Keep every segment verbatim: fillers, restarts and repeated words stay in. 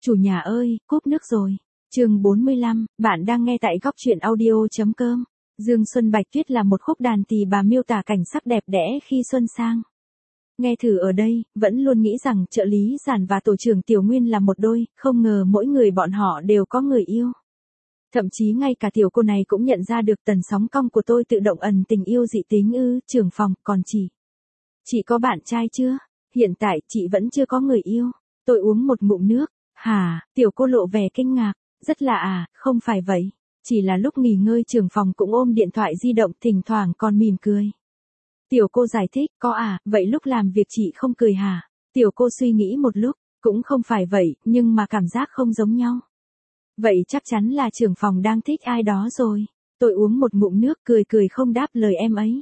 Chủ nhà ơi, cúp nước rồi. Chương bốn mươi lăm, bạn đang nghe tại góc truyện audio.com. Dương Xuân Bạch Tuyết là một khúc đàn tỳ bà miêu tả cảnh sắc đẹp đẽ khi xuân sang. Nghe thử ở đây, vẫn luôn nghĩ rằng trợ lý Giản và tổ trưởng Tiểu Nguyên là một đôi, không ngờ mỗi người bọn họ đều có người yêu. Thậm chí ngay cả tiểu cô này cũng nhận ra được tần sóng cong của tôi tự động ẩn tình yêu dị tính ư, trưởng phòng, còn chị. Chị có bạn trai chưa? Hiện tại chị vẫn chưa có người yêu. Tôi uống một ngụm nước. Hả, tiểu cô lộ vẻ kinh ngạc. Rất lạ à, không phải vậy. Chỉ là lúc nghỉ ngơi trưởng phòng cũng ôm điện thoại di động thỉnh thoảng còn mỉm cười. Tiểu cô giải thích, có à, vậy lúc làm việc chị không cười hả? Tiểu cô suy nghĩ một lúc, cũng không phải vậy, nhưng mà cảm giác không giống nhau. Vậy chắc chắn là trưởng phòng đang thích ai đó rồi. Tôi uống một ngụm nước cười cười không đáp lời em ấy.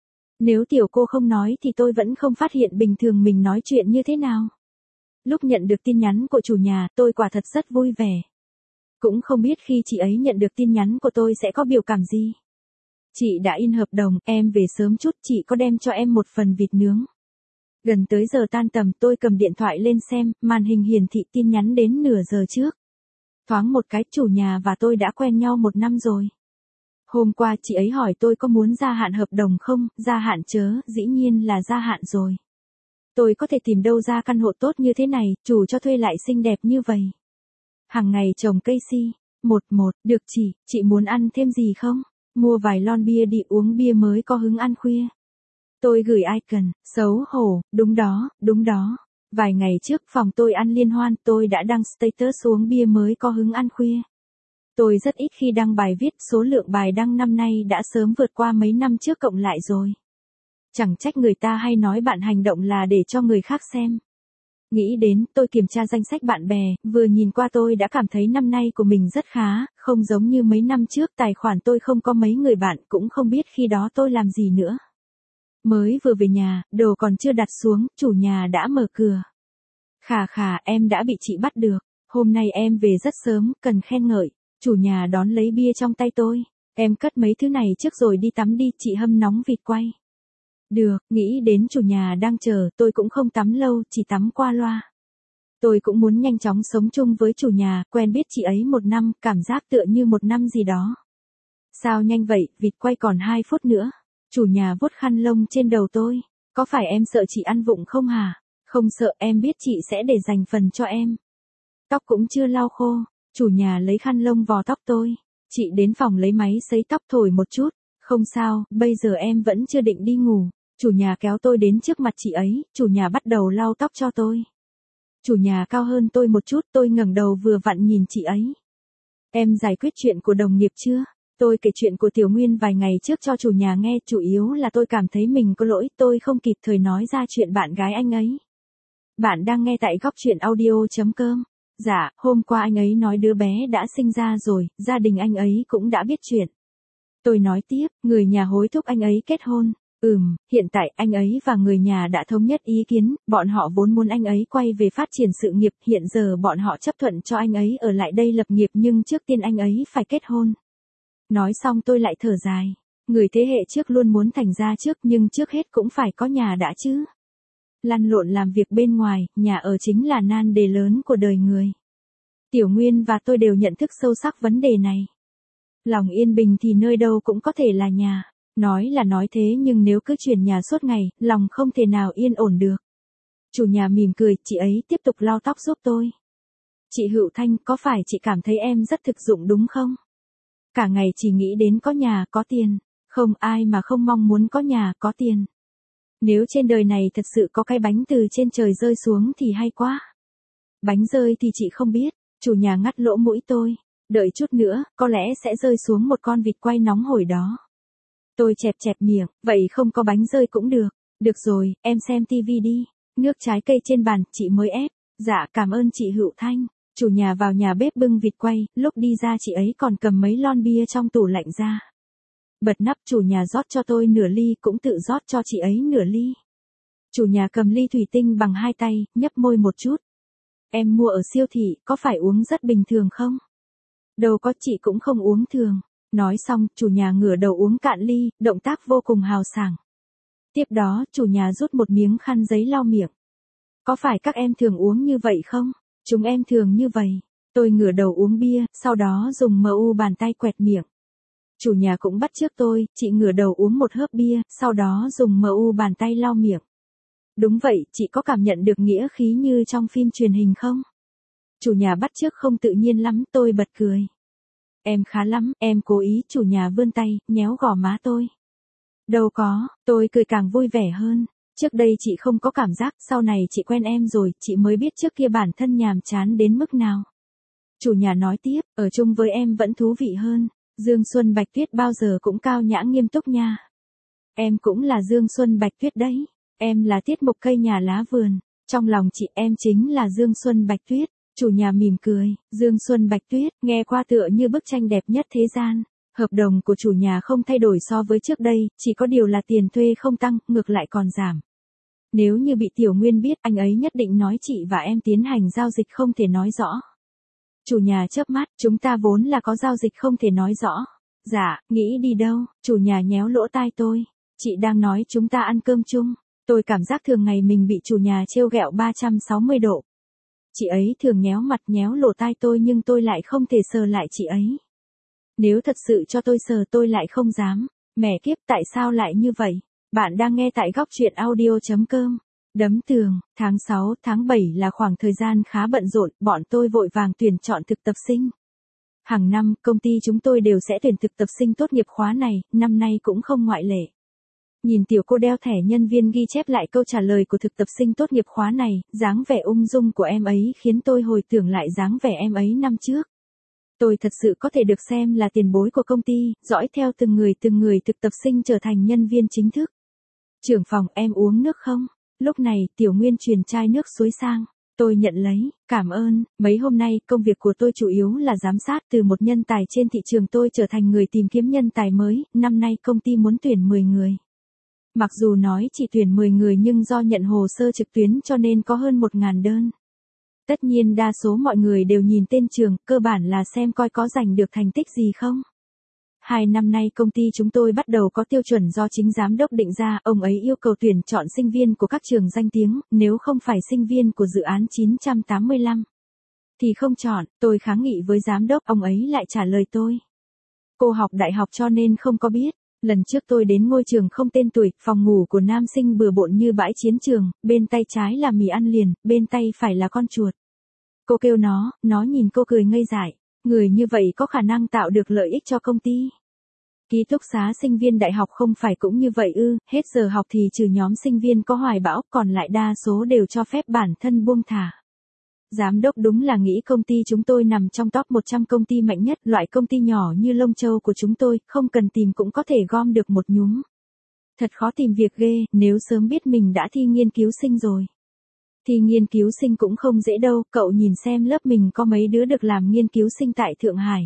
Nếu tiểu cô không nói thì tôi vẫn không phát hiện bình thường mình nói chuyện như thế nào. Lúc nhận được tin nhắn của chủ nhà, tôi quả thật rất vui vẻ. Cũng không biết khi chị ấy nhận được tin nhắn của tôi sẽ có biểu cảm gì. Chị đã in hợp đồng, em về sớm chút, chị có đem cho em một phần vịt nướng. Gần tới giờ tan tầm tôi cầm điện thoại lên xem, màn hình hiển thị tin nhắn đến nửa giờ trước. Thoáng một cái, chủ nhà và tôi đã quen nhau một năm rồi. Hôm qua chị ấy hỏi tôi có muốn gia hạn hợp đồng không, gia hạn chớ, dĩ nhiên là gia hạn rồi. Tôi có thể tìm đâu ra căn hộ tốt như thế này, chủ cho thuê lại xinh đẹp như vậy. Hàng ngày trồng cây si, một một, được chị, chị muốn ăn thêm gì không? Mua vài lon bia đi uống bia mới có hứng ăn khuya. Tôi gửi icon, xấu hổ, đúng đó, đúng đó. Vài ngày trước phòng tôi ăn liên hoan, tôi đã đăng status uống bia mới có hứng ăn khuya. Tôi rất ít khi đăng bài viết, số lượng bài đăng năm nay đã sớm vượt qua mấy năm trước cộng lại rồi. Chẳng trách người ta hay nói bạn hành động là để cho người khác xem. Nghĩ đến, tôi kiểm tra danh sách bạn bè, vừa nhìn qua tôi đã cảm thấy năm nay của mình rất khá, không giống như mấy năm trước tài khoản tôi không có mấy người bạn, cũng không biết khi đó tôi làm gì nữa. Mới vừa về nhà, đồ còn chưa đặt xuống, chủ nhà đã mở cửa. Khà khà, em đã bị chị bắt được, hôm nay em về rất sớm, cần khen ngợi. Chủ nhà đón lấy bia trong tay tôi. Em cất mấy thứ này trước rồi đi tắm đi, chị hâm nóng vịt quay. Được, nghĩ đến chủ nhà đang chờ, tôi cũng không tắm lâu, chỉ tắm qua loa. Tôi cũng muốn nhanh chóng sống chung với chủ nhà, quen biết chị ấy một năm, cảm giác tựa như một năm gì đó. Sao nhanh vậy, vịt quay còn hai phút nữa. Chủ nhà vuốt khăn lông trên đầu tôi. Có phải em sợ chị ăn vụng không hả? Không sợ, em biết chị sẽ để dành phần cho em. Tóc cũng chưa lau khô. Chủ nhà lấy khăn lông vò tóc tôi. Chị đến phòng lấy máy sấy tóc thổi một chút. Không sao, bây giờ em vẫn chưa định đi ngủ. Chủ nhà kéo tôi đến trước mặt chị ấy, chủ nhà bắt đầu lau tóc cho tôi. Chủ nhà cao hơn tôi một chút, tôi ngẩng đầu vừa vặn nhìn chị ấy. Em giải quyết chuyện của đồng nghiệp chưa? Tôi kể chuyện của Tiểu Nguyên vài ngày trước cho chủ nhà nghe, chủ yếu là tôi cảm thấy mình có lỗi, tôi không kịp thời nói ra chuyện bạn gái anh ấy. Bạn đang nghe tại góc truyện audio.com. Dạ, hôm qua anh ấy nói đứa bé đã sinh ra rồi, gia đình anh ấy cũng đã biết chuyện. Tôi nói tiếp, người nhà hối thúc anh ấy kết hôn. Ừm, hiện tại anh ấy và người nhà đã thống nhất ý kiến, bọn họ vốn muốn anh ấy quay về phát triển sự nghiệp, hiện giờ bọn họ chấp thuận cho anh ấy ở lại đây lập nghiệp nhưng trước tiên anh ấy phải kết hôn. Nói xong tôi lại thở dài. Người thế hệ trước luôn muốn thành ra trước nhưng trước hết cũng phải có nhà đã chứ. Lăn lộn làm việc bên ngoài, nhà ở chính là nan đề lớn của đời người. Tiểu Nguyên và tôi đều nhận thức sâu sắc vấn đề này. Lòng yên bình thì nơi đâu cũng có thể là nhà. Nói là nói thế nhưng nếu cứ chuyển nhà suốt ngày, lòng không thể nào yên ổn được. Chủ nhà mỉm cười, chị ấy tiếp tục lau tóc giúp tôi. Chị Hữu Thanh, có phải chị cảm thấy em rất thực dụng đúng không? Cả ngày chỉ nghĩ đến có nhà, có tiền. Không ai mà không mong muốn có nhà, có tiền. Nếu trên đời này thật sự có cái bánh từ trên trời rơi xuống thì hay quá. Bánh rơi thì chị không biết, chủ nhà ngắt lỗ mũi tôi. Đợi chút nữa, có lẽ sẽ rơi xuống một con vịt quay nóng hổi đó. Tôi chẹp chẹp miệng, vậy không có bánh rơi cũng được. Được rồi, em xem tivi đi. Nước trái cây trên bàn, chị mới ép. Dạ, cảm ơn chị Hữu Thanh. Chủ nhà vào nhà bếp bưng vịt quay, lúc đi ra chị ấy còn cầm mấy lon bia trong tủ lạnh ra. Bật nắp, chủ nhà rót cho tôi nửa ly, cũng tự rót cho chị ấy nửa ly. Chủ nhà cầm ly thủy tinh bằng hai tay, nhấp môi một chút. Em mua ở siêu thị, có phải uống rất bình thường không? Đâu có, chị cũng không uống thường. Nói xong, chủ nhà ngửa đầu uống cạn ly, động tác vô cùng hào sảng. Tiếp đó, chủ nhà rút một miếng khăn giấy lau miệng. Có phải các em thường uống như vậy không? Chúng em thường như vậy. Tôi ngửa đầu uống bia, sau đó dùng mờ u bàn tay quẹt miệng. Chủ nhà cũng bắt chước tôi, chị ngửa đầu uống một hớp bia, sau đó dùng mờ u bàn tay lau miệng. Đúng vậy, chị có cảm nhận được nghĩa khí như trong phim truyền hình không? Chủ nhà bắt chước không tự nhiên lắm, tôi bật cười. Em khá lắm, em cố ý, chủ nhà vươn tay, nhéo gò má tôi. Đâu có, tôi cười càng vui vẻ hơn. Trước đây chị không có cảm giác, sau này chị quen em rồi, chị mới biết trước kia bản thân nhàm chán đến mức nào. Chủ nhà nói tiếp, ở chung với em vẫn thú vị hơn. Dương Xuân Bạch Tuyết bao giờ cũng cao nhã nghiêm túc nha. Em cũng là Dương Xuân Bạch Tuyết đấy. Em là tiết mục cây nhà lá vườn. Trong lòng chị em chính là Dương Xuân Bạch Tuyết. Chủ nhà mỉm cười, Dương Xuân Bạch Tuyết, nghe qua tựa như bức tranh đẹp nhất thế gian. Hợp đồng của chủ nhà không thay đổi so với trước đây, chỉ có điều là tiền thuê không tăng, ngược lại còn giảm. Nếu như bị Tiểu Nguyên biết, anh ấy nhất định nói chị và em tiến hành giao dịch không thể nói rõ. Chủ nhà chớp mắt, chúng ta vốn là có giao dịch không thể nói rõ. Dạ, nghĩ đi đâu, chủ nhà nhéo lỗ tai tôi. Chị đang nói chúng ta ăn cơm chung. Tôi cảm giác thường ngày mình bị chủ nhà trêu ghẹo ba trăm sáu mươi độ. Chị ấy thường nhéo mặt nhéo lỗ tai tôi nhưng tôi lại không thể sờ lại chị ấy. Nếu thật sự cho tôi sờ tôi lại không dám. Mẹ kiếp tại sao lại như vậy? Bạn đang nghe tại góc truyện audio chấm com. Đấm tường, tháng sáu, tháng bảy là khoảng thời gian khá bận rộn, bọn tôi vội vàng tuyển chọn thực tập sinh. Hàng năm, công ty chúng tôi đều sẽ tuyển thực tập sinh tốt nghiệp khóa này, năm nay cũng không ngoại lệ. Nhìn tiểu cô đeo thẻ nhân viên ghi chép lại câu trả lời của thực tập sinh tốt nghiệp khóa này, dáng vẻ ung dung của em ấy khiến tôi hồi tưởng lại dáng vẻ em ấy năm trước. Tôi thật sự có thể được xem là tiền bối của công ty, dõi theo từng người từng người thực tập sinh trở thành nhân viên chính thức. Trưởng phòng, em uống nước không? Lúc này, Tiểu Nguyên truyền chai nước suối sang. Tôi nhận lấy, cảm ơn, mấy hôm nay, công việc của tôi chủ yếu là giám sát từ một nhân tài trên thị trường tôi trở thành người tìm kiếm nhân tài mới, năm nay công ty muốn tuyển mười người. Mặc dù nói chỉ tuyển mười người nhưng do nhận hồ sơ trực tuyến cho nên có hơn một nghìn đơn. Tất nhiên đa số mọi người đều nhìn tên trường, cơ bản là xem coi có giành được thành tích gì không. Hai năm nay công ty chúng tôi bắt đầu có tiêu chuẩn do chính giám đốc định ra, ông ấy yêu cầu tuyển chọn sinh viên của các trường danh tiếng, nếu không phải sinh viên của dự án chín trăm tám mươi lăm. Thì không chọn, tôi kháng nghị với giám đốc, ông ấy lại trả lời tôi. Cô học đại học cho nên không có biết. Lần trước tôi đến ngôi trường không tên tuổi, phòng ngủ của nam sinh bừa bộn như bãi chiến trường, bên tay trái là mì ăn liền, bên tay phải là con chuột. Cô kêu nó, nó nhìn cô cười ngây dại. Người như vậy có khả năng tạo được lợi ích cho công ty. Ký túc xá sinh viên đại học không phải cũng như vậy ư, hết giờ học thì trừ nhóm sinh viên có hoài bão, còn lại đa số đều cho phép bản thân buông thả. Giám đốc đúng là nghĩ công ty chúng tôi nằm trong top một trăm công ty mạnh nhất, loại công ty nhỏ như Lông Châu của chúng tôi, không cần tìm cũng có thể gom được một nhúm. Thật khó tìm việc ghê, nếu sớm biết mình đã thi nghiên cứu sinh rồi. Thi nghiên cứu sinh cũng không dễ đâu, cậu nhìn xem lớp mình có mấy đứa được làm nghiên cứu sinh tại Thượng Hải.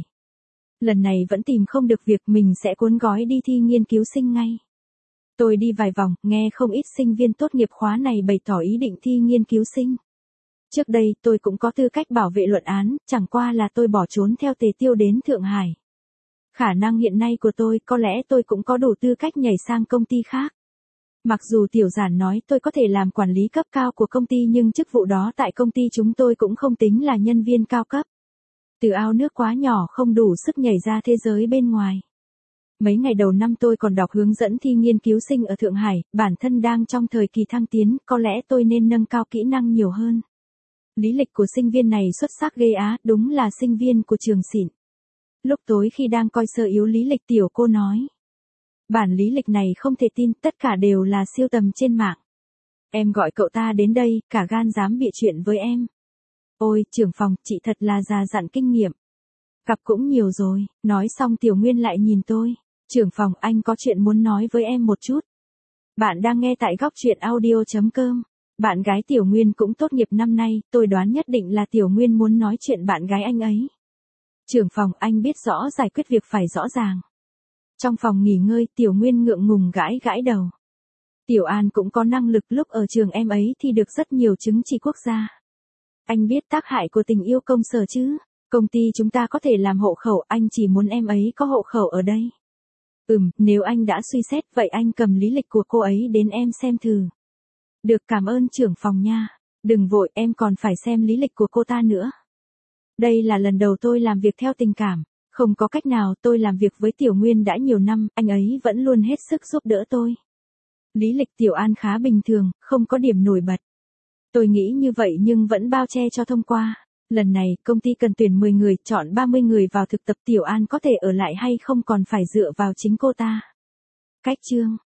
Lần này vẫn tìm không được việc, mình sẽ cuốn gói đi thi nghiên cứu sinh ngay. Tôi đi vài vòng, nghe không ít sinh viên tốt nghiệp khóa này bày tỏ ý định thi nghiên cứu sinh. Trước đây tôi cũng có tư cách bảo vệ luận án, chẳng qua là tôi bỏ trốn theo Tề Tiêu đến Thượng Hải. Khả năng hiện nay của tôi, có lẽ tôi cũng có đủ tư cách nhảy sang công ty khác. Mặc dù Tiểu Giản nói tôi có thể làm quản lý cấp cao của công ty nhưng chức vụ đó tại công ty chúng tôi cũng không tính là nhân viên cao cấp. Từ ao nước quá nhỏ không đủ sức nhảy ra thế giới bên ngoài. Mấy ngày đầu năm tôi còn đọc hướng dẫn thi nghiên cứu sinh ở Thượng Hải, bản thân đang trong thời kỳ thăng tiến, có lẽ tôi nên nâng cao kỹ năng nhiều hơn. Lý lịch của sinh viên này xuất sắc ghê á, đúng là sinh viên của trường xịn. Lúc tối khi đang coi sơ yếu lý lịch tiểu cô nói. Bản lý lịch này không thể tin, tất cả đều là siêu tầm trên mạng. Em gọi cậu ta đến đây, cả gan dám bịa chuyện với em. Ôi, trưởng phòng, chị thật là già dặn kinh nghiệm. Cặp cũng nhiều rồi, nói xong Tiểu Nguyên lại nhìn tôi. Trưởng phòng, anh có chuyện muốn nói với em một chút. Bạn đang nghe tại góc truyện audio chấm com. Bạn gái Tiểu Nguyên cũng tốt nghiệp năm nay, tôi đoán nhất định là Tiểu Nguyên muốn nói chuyện bạn gái anh ấy. Trưởng phòng, anh biết rõ giải quyết việc phải rõ ràng. Trong phòng nghỉ ngơi, Tiểu Nguyên ngượng ngùng gãi gãi đầu. Tiểu An cũng có năng lực, lúc ở trường em ấy thì được rất nhiều chứng chỉ quốc gia. Anh biết tác hại của tình yêu công sở chứ? Công ty chúng ta có thể làm hộ khẩu, anh chỉ muốn em ấy có hộ khẩu ở đây. Ừm, nếu anh đã suy xét vậy anh cầm lý lịch của cô ấy đến em xem thử. Được, cảm ơn trưởng phòng nha. Đừng vội, em còn phải xem lý lịch của cô ta nữa. Đây là lần đầu tôi làm việc theo tình cảm. Không có cách nào, tôi làm việc với Tiểu Nguyên đã nhiều năm, anh ấy vẫn luôn hết sức giúp đỡ tôi. Lý lịch Tiểu An khá bình thường, không có điểm nổi bật. Tôi nghĩ như vậy nhưng vẫn bao che cho thông qua. Lần này, công ty cần tuyển mười người, chọn ba mươi người vào thực tập, Tiểu An có thể ở lại hay không còn phải dựa vào chính cô ta. Cách chương